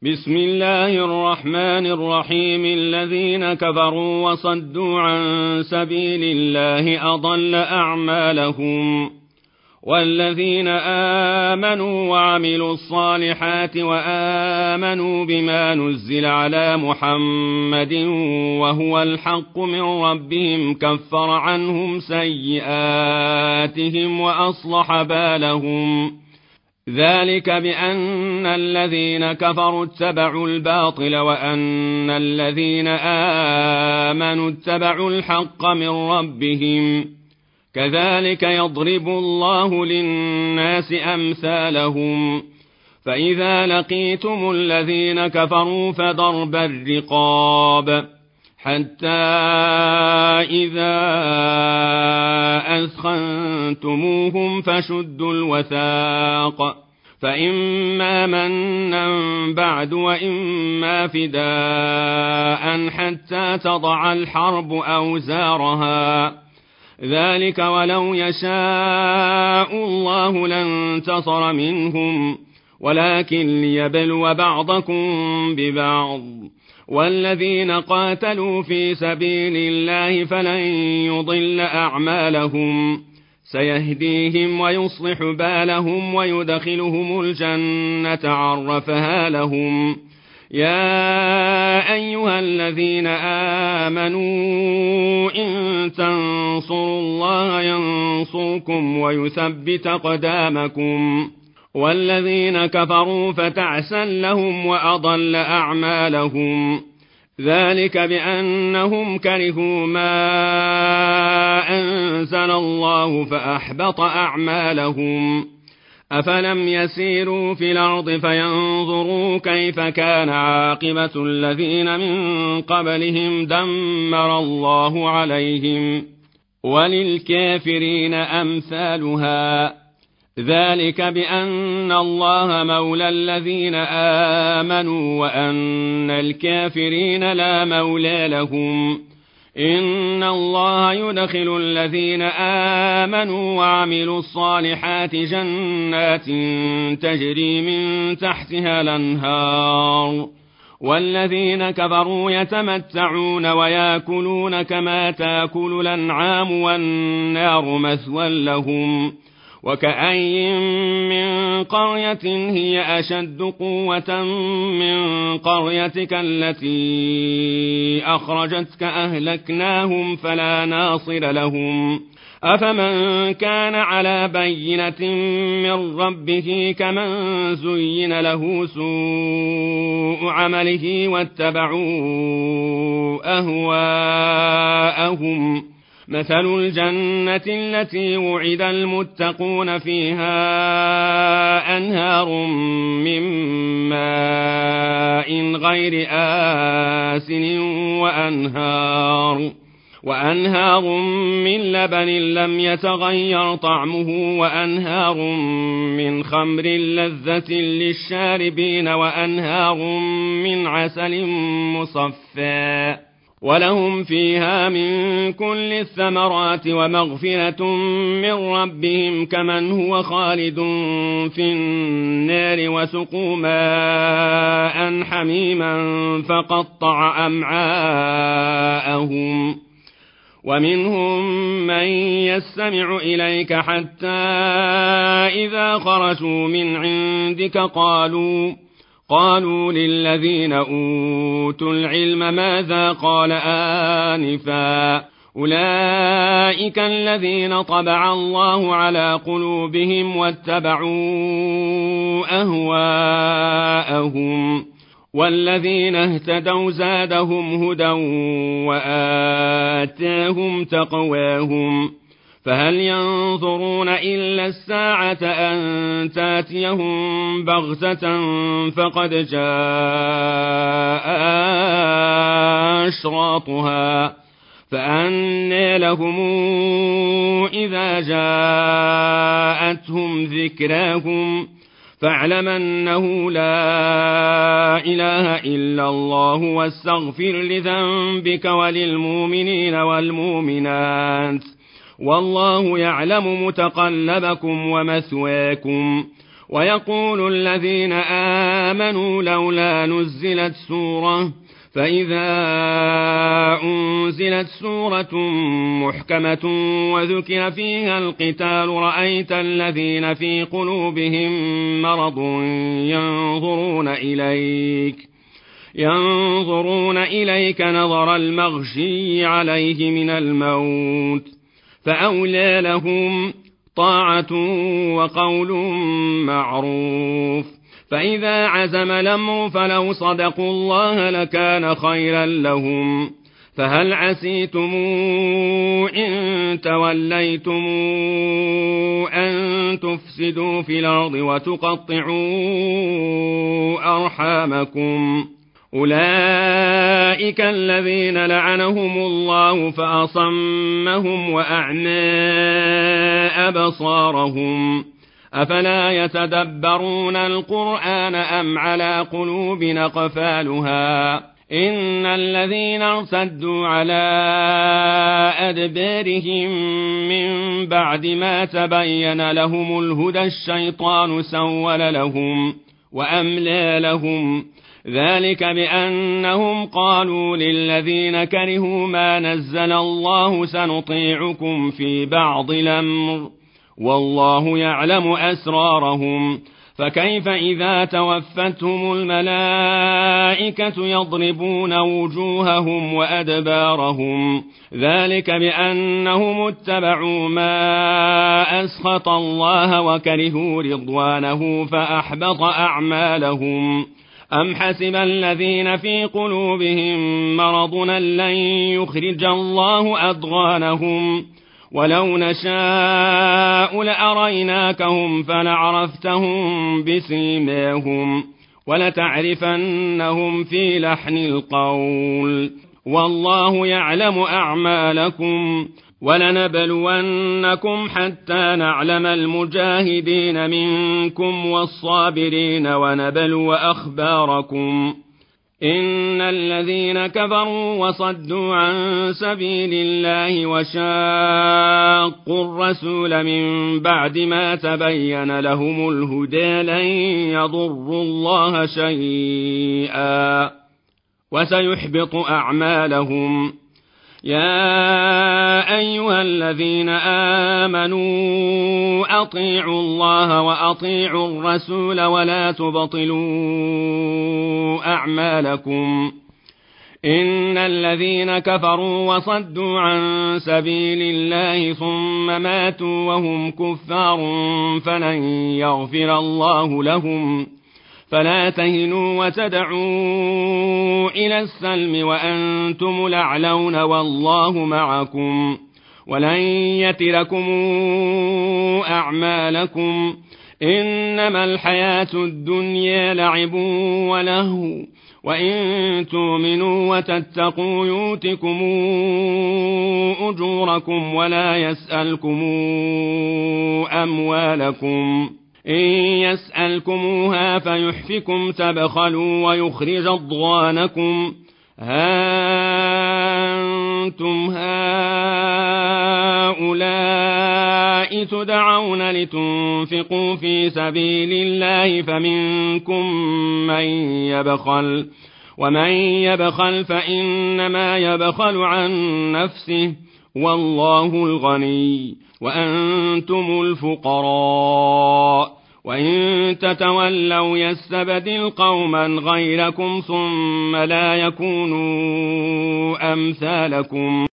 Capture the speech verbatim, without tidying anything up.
بسم الله الرحمن الرحيم. الذين كفروا وصدوا عن سبيل الله أضل أعمالهم، والذين آمنوا وعملوا الصالحات وآمنوا بما نزل على محمد وهو الحق من ربهم كفر عنهم سيئاتهم وأصلح بالهم. ذلك بأن الذين كفروا اتبعوا الباطل وأن الذين آمنوا اتبعوا الحق من ربهم. كذلك يضرب الله للناس أمثالهم. فإذا لقيتم الذين كفروا فضرب الرقاب حتى إذا أثخنتموهم فشدوا الوثاق، فإما منا بعد وإما فداء حتى تضع الحرب أوزارها. ذلك ولو يشاء الله لانتصر منهم، ولكن ليبلو بعضكم ببعض. والذين قاتلوا في سبيل الله فلن يضل أعمالهم، سيهديهم ويصلح بالهم ويدخلهم الجنة عرفها لهم. يا أيها الذين آمنوا إن تنصروا الله ينصركم ويثبت أقدامكم. والذين كفروا فتعسا لهم وأضل أعمالهم. ذلك بأنهم كرهوا ما أنزل الله فأحبط أعمالهم. أفلم يسيروا في الأرض فينظروا كيف كان عاقبة الذين من قبلهم دمر الله عليهم، وللكافرين أمثالها. ذلك بأن الله مولى الذين آمنوا وأن الكافرين لا مولى لهم. إن الله يدخل الذين آمنوا وعملوا الصالحات جنات تجري من تحتها الأنهار، والذين كفروا يتمتعون ويأكلون كما تأكل الأنعام والنار مثوى لهم. وكأين من قرية هي أشد قوة من قريتك التي أخرجتك أهلكناهم فلا ناصر لهم. أفمن كان على بينة من ربه كمن زين له سوء عمله واتبعوا أهواءهم. مثل الجنة التي وعد المتقون فيها أنهار من ماء غير آسن وأنهار وأنهار من لبن لم يتغير طعمه وأنهار من خمر لذة للشاربين وأنهار من عسل مصفى ولهم فيها من كل الثمرات ومغفرة من ربهم كمن هو خالد في النار وسقوا ماء حميما فقطع أمعاءهم. ومنهم من يستمع إليك حتى إذا خرجوا من عندك قالوا قالوا للذين أوتوا العلم ماذا قال آنفا أولئك الذين طبع الله على قلوبهم واتبعوا أهواءهم. والذين اهتدوا زادهم هدى وآتاهم تقواهم. فهل ينظرون إلا الساعة أن تاتيهم بغتة فقد جاء أشراطها فأنى لهم إذا جاءتهم ذكراهم. فاعلم أنه لا إله إلا الله واستغفر لذنبك وللمؤمنين والمؤمنات والله يعلم متقلبكم ومثواكم ويقول الذين آمنوا لولا نزلت سورة فإذا أنزلت سورة محكمة وذكر فيها القتال رأيت الذين في قلوبهم مرض ينظرون إليك ينظرون إليك نظر المغشي عليه من الموت فأولى لهم طاعة وقول معروف فإذا عزم الأمر فلو صدقوا الله لكان خيرا لهم فهل عسيتم إن توليتم أن تفسدوا في الأرض وتقطعوا أرحامكم أولئك الذين لعنهم الله فأصمهم وأعمى أبصارهم أفلا يتدبرون القرآن أم على قلوب أقفالها إن الذين ارتدوا على أدبارهم من بعد ما تبين لهم الهدى الشيطان سول لهم وأملى لهم ذلك بأنهم قالوا للذين كرهوا ما نزل الله سنطيعكم في بعض الأمر والله يعلم أسرارهم فكيف إذا توفتهم الملائكة يضربون وجوههم وأدبارهم ذلك بأنهم اتبعوا ما أسخط الله وكرهوا رضوانه فأحبط أعمالهم أم حسب الذين في قلوبهم مرض لن يخرج الله أضغانهم ولو نشاء لأريناكهم فلعرفتهم بسيماهم ولتعرفنهم في لحن القول والله يعلم أعمالكم ولنبلونكم حتى نعلم المجاهدين منكم والصابرين ونبلو أخباركم إن الذين كفروا وصدوا عن سبيل الله وشاقوا الرسول من بعد ما تبين لهم الهدى لن يضروا الله شيئا وسيحبط أعمالهم يا أيها الذين آمنوا أطيعوا الله وأطيعوا الرسول ولا تبطلوا أعمالكم إن الذين كفروا وصدوا عن سبيل الله ثم ماتوا وهم كفار فلن يغفر الله لهم فلا تهنوا وتدعوا إلى السلم وأنتم الأعلون والله معكم ولن يتركم أعمالكم إنما الحياة الدنيا لعب ولهو وإن تؤمنوا وتتقوا يؤتكم أجوركم ولا يسألكم أموالكم إن يسألكموها فيحفكم تبخلوا ويخرج أضغانكم ها أنتم هؤلاء تدعون لتنفقوا في سبيل الله فمنكم من يبخل ومن يبخل فإنما يبخل عن نفسه والله الغني وأنتم الفقراء وإن تتولوا يستبدل قوما غيركم ثم لا يكونوا أمثالكم